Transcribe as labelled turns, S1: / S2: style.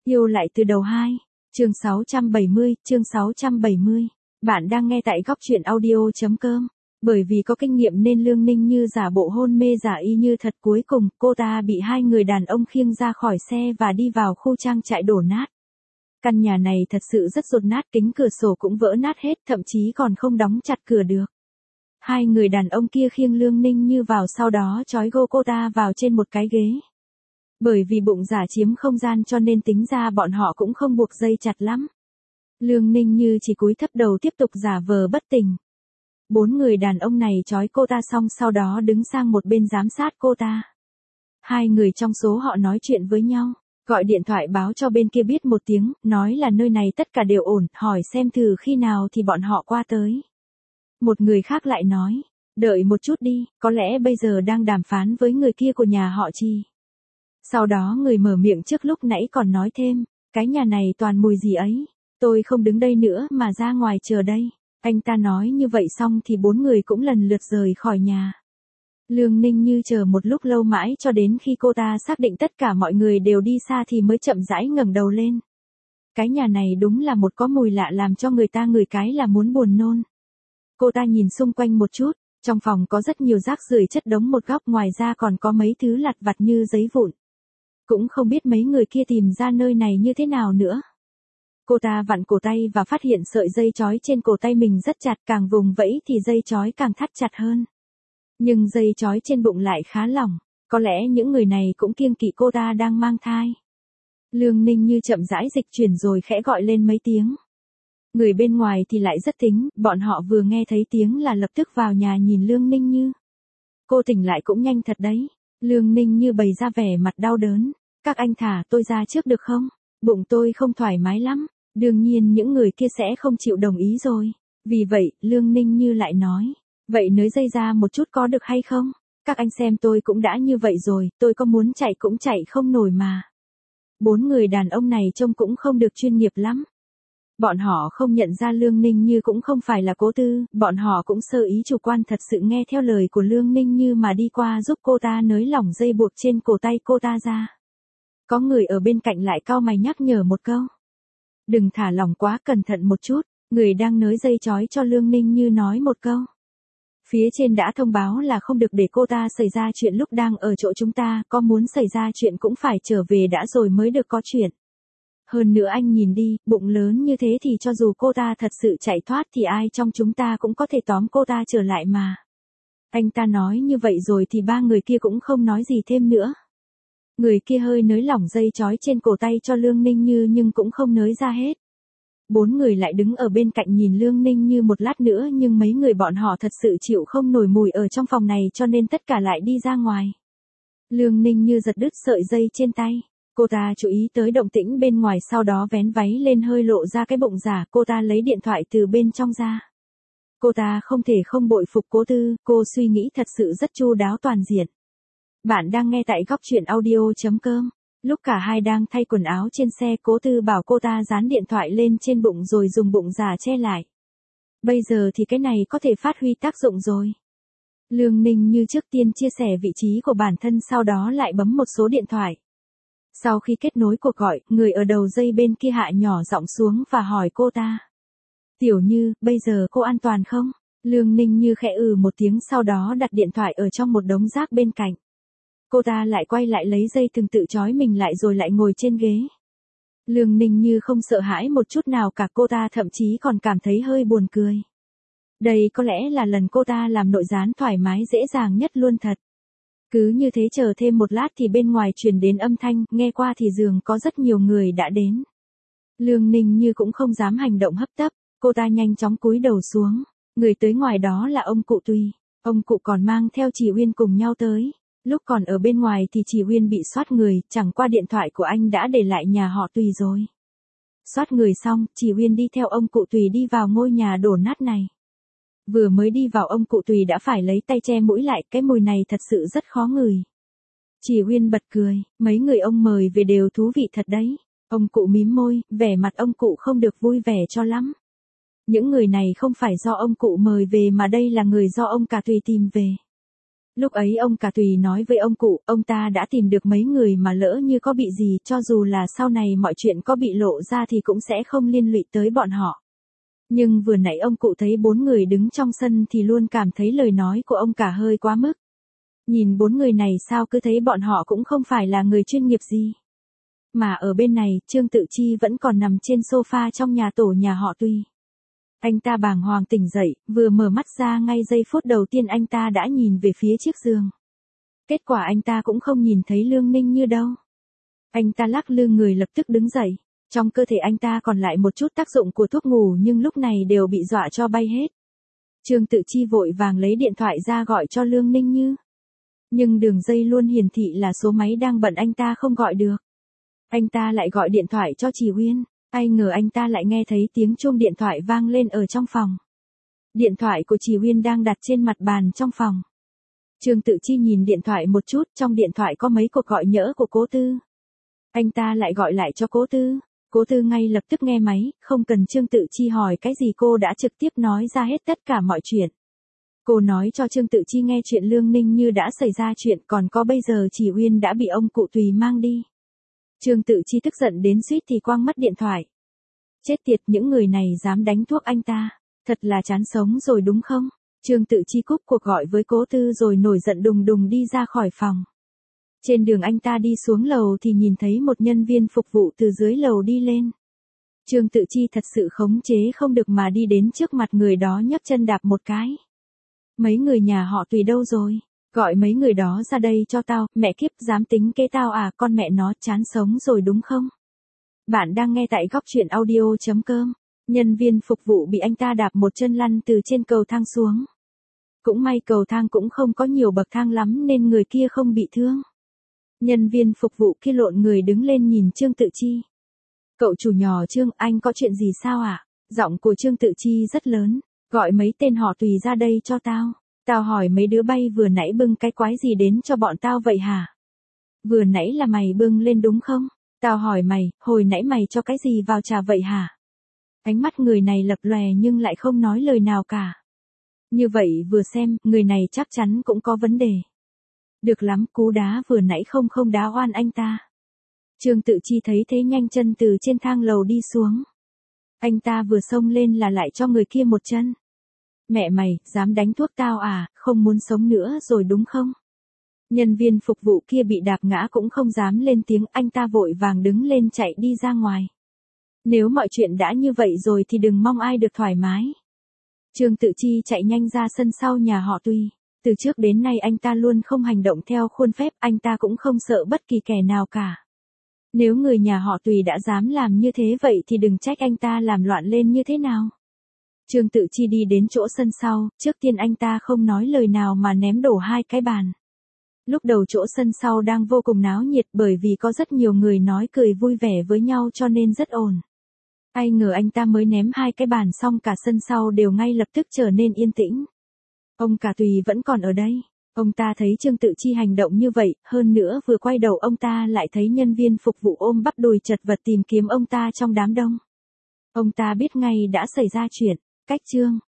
S1: Yêu lại từ đầu 2, chương 670. Bạn đang nghe tại góc truyện audio.com. Bởi vì có kinh nghiệm nên Lương Ninh Như giả bộ hôn mê giả y như thật, cuối cùng cô ta bị hai người đàn ông khiêng ra khỏi xe và đi vào khu trang trại đổ nát. Căn nhà này thật sự rất dột nát, kính cửa sổ cũng vỡ nát hết, thậm chí còn không đóng chặt cửa được. Hai người đàn ông kia khiêng Lương Ninh Như vào, sau đó trói gô cô ta vào trên một cái ghế. Bởi vì bụng giả chiếm không gian cho nên tính ra bọn họ cũng không buộc dây chặt lắm. Lương Ninh Như chỉ cúi thấp đầu tiếp tục giả vờ bất tỉnh. 4 người đàn ông này trói cô ta xong sau đó đứng sang một bên giám sát cô ta. Hai người trong số họ nói chuyện với nhau, gọi điện thoại báo cho bên kia biết một tiếng, nói là nơi này tất cả đều ổn, hỏi xem thử khi nào thì bọn họ qua tới. Một người khác lại nói, đợi một chút đi, có lẽ bây giờ đang đàm phán với người kia của nhà họ Chi. Sau đó người mở miệng trước lúc nãy còn nói thêm, cái nhà này toàn mùi gì ấy, tôi không đứng đây nữa mà ra ngoài chờ đây. Anh ta nói như vậy xong thì 4 người cũng lần lượt rời khỏi nhà. Lương Ninh Như chờ một lúc lâu mãi cho đến khi cô ta xác định tất cả mọi người đều đi xa thì mới chậm rãi ngẩng đầu lên. Cái nhà này đúng là một có mùi lạ làm cho người ta ngửi cái là muốn buồn nôn. Cô ta nhìn xung quanh một chút, trong phòng có rất nhiều rác rưởi chất đống một góc, ngoài ra còn có mấy thứ lặt vặt như giấy vụn. Cũng không biết mấy người kia tìm ra nơi này như thế nào nữa. Cô ta vặn cổ tay và phát hiện sợi dây trói trên cổ tay mình rất chặt, càng vùng vẫy thì dây trói càng thắt chặt hơn. Nhưng dây trói trên bụng lại khá lỏng, có lẽ những người này cũng kiêng kỵ cô ta đang mang thai. Lương Ninh Như chậm rãi dịch chuyển rồi khẽ gọi lên mấy tiếng. Người bên ngoài thì lại rất tính, bọn họ vừa nghe thấy tiếng là lập tức vào nhà nhìn Lương Ninh Như. Cô tỉnh lại cũng nhanh thật đấy. Lương Ninh Như bày ra vẻ mặt đau đớn. Các anh thả tôi ra trước được không? Bụng tôi không thoải mái lắm. Đương nhiên những người kia sẽ không chịu đồng ý rồi. Vì vậy, Lương Ninh Như lại nói. Vậy nới dây ra một chút có được hay không? Các anh xem tôi cũng đã như vậy rồi, tôi có muốn chạy cũng chạy không nổi mà. 4 người đàn ông này trông cũng không được chuyên nghiệp lắm. Bọn họ không nhận ra Lương Ninh Như cũng không phải là cố tư, bọn họ cũng sơ ý chủ quan thật sự nghe theo lời của Lương Ninh Như mà đi qua giúp cô ta nới lỏng dây buộc trên cổ tay cô ta ra. Có người ở bên cạnh lại cau mày nhắc nhở một câu. Đừng thả lỏng quá, cẩn thận một chút, người đang nới dây trói cho Lương Ninh Như nói một câu. Phía trên đã thông báo là không được để cô ta xảy ra chuyện lúc đang ở chỗ chúng ta, có muốn xảy ra chuyện cũng phải trở về đã rồi mới được có chuyện. Hơn nữa anh nhìn đi, bụng lớn như thế thì cho dù cô ta thật sự chạy thoát thì ai trong chúng ta cũng có thể tóm cô ta trở lại mà. Anh ta nói như vậy rồi thì 3 người kia cũng không nói gì thêm nữa. Người kia hơi nới lỏng dây trói trên cổ tay cho Lương Ninh Như nhưng cũng không nới ra hết. 4 người lại đứng ở bên cạnh nhìn Lương Ninh Như một lát nữa, nhưng mấy người bọn họ thật sự chịu không nổi mùi ở trong phòng này cho nên tất cả lại đi ra ngoài. Lương Ninh Như giật đứt sợi dây trên tay. Cô ta chú ý tới động tĩnh bên ngoài, sau đó vén váy lên hơi lộ ra cái bụng giả, cô ta lấy điện thoại từ bên trong ra. Cô ta không thể không bội phục cố tư, cô suy nghĩ thật sự rất chu đáo toàn diện. Bạn đang nghe tại góc truyện audio.com. Lúc cả hai đang thay quần áo trên xe, cố tư bảo cô ta dán điện thoại lên trên bụng rồi dùng bụng giả che lại. Bây giờ thì cái này có thể phát huy tác dụng rồi. Lương Ninh Như trước tiên chia sẻ vị trí của bản thân, sau đó lại bấm một số điện thoại. Sau khi kết nối cuộc gọi, người ở đầu dây bên kia hạ nhỏ giọng xuống và hỏi cô ta. Tiểu Như, bây giờ cô an toàn không? Lương Ninh Như khẽ một tiếng, sau đó đặt điện thoại ở trong một đống rác bên cạnh. Cô ta lại quay lại lấy dây thừng tự trói mình lại rồi lại ngồi trên ghế. Lương Ninh Như không sợ hãi một chút nào cả, cô ta thậm chí còn cảm thấy hơi buồn cười. Đây có lẽ là lần cô ta làm nội gián thoải mái dễ dàng nhất luôn thật. Cứ như thế chờ thêm một lát thì bên ngoài truyền đến âm thanh, nghe qua thì dường có rất nhiều người đã đến. Lương Ninh Như cũng không dám hành động hấp tấp, cô ta nhanh chóng cúi đầu xuống. Người tới ngoài đó là ông cụ Tùy, ông cụ còn mang theo chị Uyên cùng nhau tới. Lúc còn ở bên ngoài thì chị Uyên bị soát người, chẳng qua điện thoại của anh đã để lại nhà họ Tùy rồi. Soát người xong, chị Uyên đi theo ông cụ Tùy đi vào ngôi nhà đổ nát này. Vừa mới đi vào ông cụ Tùy đã phải lấy tay che mũi lại, cái mùi này thật sự rất khó ngửi. Chị Uyên bật cười, mấy người ông mời về đều thú vị thật đấy. Ông cụ mím môi, vẻ mặt ông cụ không được vui vẻ cho lắm. Những người này không phải do ông cụ mời về mà đây là người do ông cả Tùy tìm về. Lúc ấy ông cả Tùy nói với ông cụ, ông ta đã tìm được mấy người mà lỡ như có bị gì, cho dù là sau này mọi chuyện có bị lộ ra thì cũng sẽ không liên lụy tới bọn họ. Nhưng vừa nãy ông cụ thấy 4 người đứng trong sân thì luôn cảm thấy lời nói của ông cả hơi quá mức. Nhìn 4 người này sao cứ thấy bọn họ cũng không phải là người chuyên nghiệp gì. Mà ở bên này, Trương Tự Chi vẫn còn nằm trên sofa trong nhà tổ nhà họ Tùy. Anh ta bàng hoàng tỉnh dậy, vừa mở mắt ra ngay giây phút đầu tiên anh ta đã nhìn về phía chiếc giường. Kết quả anh ta cũng không nhìn thấy Lương Ninh Như đâu. Anh ta lắc lư người lập tức đứng dậy. Trong cơ thể anh ta còn lại một chút tác dụng của thuốc ngủ nhưng lúc này đều bị dọa cho bay hết. Trương Tự Chi vội vàng lấy điện thoại ra gọi cho Lương Ninh Như. Nhưng đường dây luôn hiển thị là số máy đang bận, anh ta không gọi được. Anh ta lại gọi điện thoại cho Chỉ Uyên. Ai ngờ anh ta lại nghe thấy tiếng chuông điện thoại vang lên ở trong phòng. Điện thoại của Chỉ Uyên đang đặt trên mặt bàn trong phòng. Trương Tự Chi nhìn điện thoại một chút, trong điện thoại có mấy cuộc gọi nhỡ của Cố Tư. Anh ta lại gọi lại cho Cố Tư. Cố Tư ngay lập tức nghe máy, không cần Trương Tự Chi hỏi cái gì cô đã trực tiếp nói ra hết tất cả mọi chuyện. Cô nói cho Trương Tự Chi nghe chuyện Lương Ninh Như đã xảy ra chuyện, còn có bây giờ Chỉ Uyên đã bị ông cụ Tùy mang đi. Trương Tự Chi tức giận đến suýt thì quăng mất điện thoại. Chết tiệt, những người này dám đánh thuốc anh ta, thật là chán sống rồi đúng không? Trương Tự Chi cúp cuộc gọi với Cố Tư rồi nổi giận đùng đùng đi ra khỏi phòng. Trên đường anh ta đi xuống lầu thì nhìn thấy một nhân viên phục vụ từ dưới lầu đi lên. Trương Tự Chi thật sự khống chế không được mà đi đến trước mặt người đó nhấc chân đạp một cái. Mấy người nhà họ Tùy đâu rồi? Gọi mấy người đó ra đây cho tao, mẹ kiếp dám tính kế tao à, con mẹ nó, chán sống rồi đúng không? Bạn đang nghe tại góc truyện audio.com. Nhân viên phục vụ bị anh ta đạp một chân lăn từ trên cầu thang xuống. Cũng may cầu thang cũng không có nhiều bậc thang lắm nên người kia không bị thương. Nhân viên phục vụ kia lộn người đứng lên nhìn Trương Tự Chi. Cậu chủ nhỏ Trương, anh có chuyện gì sao ạ? Giọng của Trương Tự Chi rất lớn. Gọi mấy tên họ Tùy ra đây cho tao. Tao hỏi mấy đứa bay vừa nãy bưng cái quái gì đến cho bọn tao vậy hả? Vừa nãy là mày bưng lên đúng không? Tao hỏi mày, hồi nãy mày cho cái gì vào trà vậy hả? Ánh mắt người này lập lòe nhưng lại không nói lời nào cả. Như vậy vừa xem, người này chắc chắn cũng có vấn đề. Được lắm, cú đá vừa nãy không đá oan anh ta. Trương Tự Chi thấy thế nhanh chân từ trên thang lầu đi xuống. Anh ta vừa xông lên là lại cho người kia một chân. Mẹ mày, dám đánh thuốc tao à, không muốn sống nữa rồi đúng không? Nhân viên phục vụ kia bị đạp ngã cũng không dám lên tiếng, anh ta vội vàng đứng lên chạy đi ra ngoài. Nếu mọi chuyện đã như vậy rồi thì đừng mong ai được thoải mái. Trương Tự Chi chạy nhanh ra sân sau nhà họ Tùy. Từ trước đến nay anh ta luôn không hành động theo khuôn phép, anh ta cũng không sợ bất kỳ kẻ nào cả. Nếu người nhà họ Tùy đã dám làm như thế vậy thì đừng trách anh ta làm loạn lên như thế nào. Trương Tự Chi đi đến chỗ sân sau, trước tiên anh ta không nói lời nào mà ném đổ 2 cái bàn. Lúc đầu chỗ sân sau đang vô cùng náo nhiệt bởi vì có rất nhiều người nói cười vui vẻ với nhau cho nên rất ồn. Ai ngờ anh ta mới ném 2 cái bàn xong cả sân sau đều ngay lập tức trở nên yên tĩnh. Ông cả Tùy vẫn còn ở đây. Ông ta thấy Trương Tự Chi hành động như vậy, hơn nữa vừa quay đầu ông ta lại thấy nhân viên phục vụ ôm bắp đùi chật vật tìm kiếm ông ta trong đám đông. Ông ta biết ngay đã xảy ra chuyện. Cách chương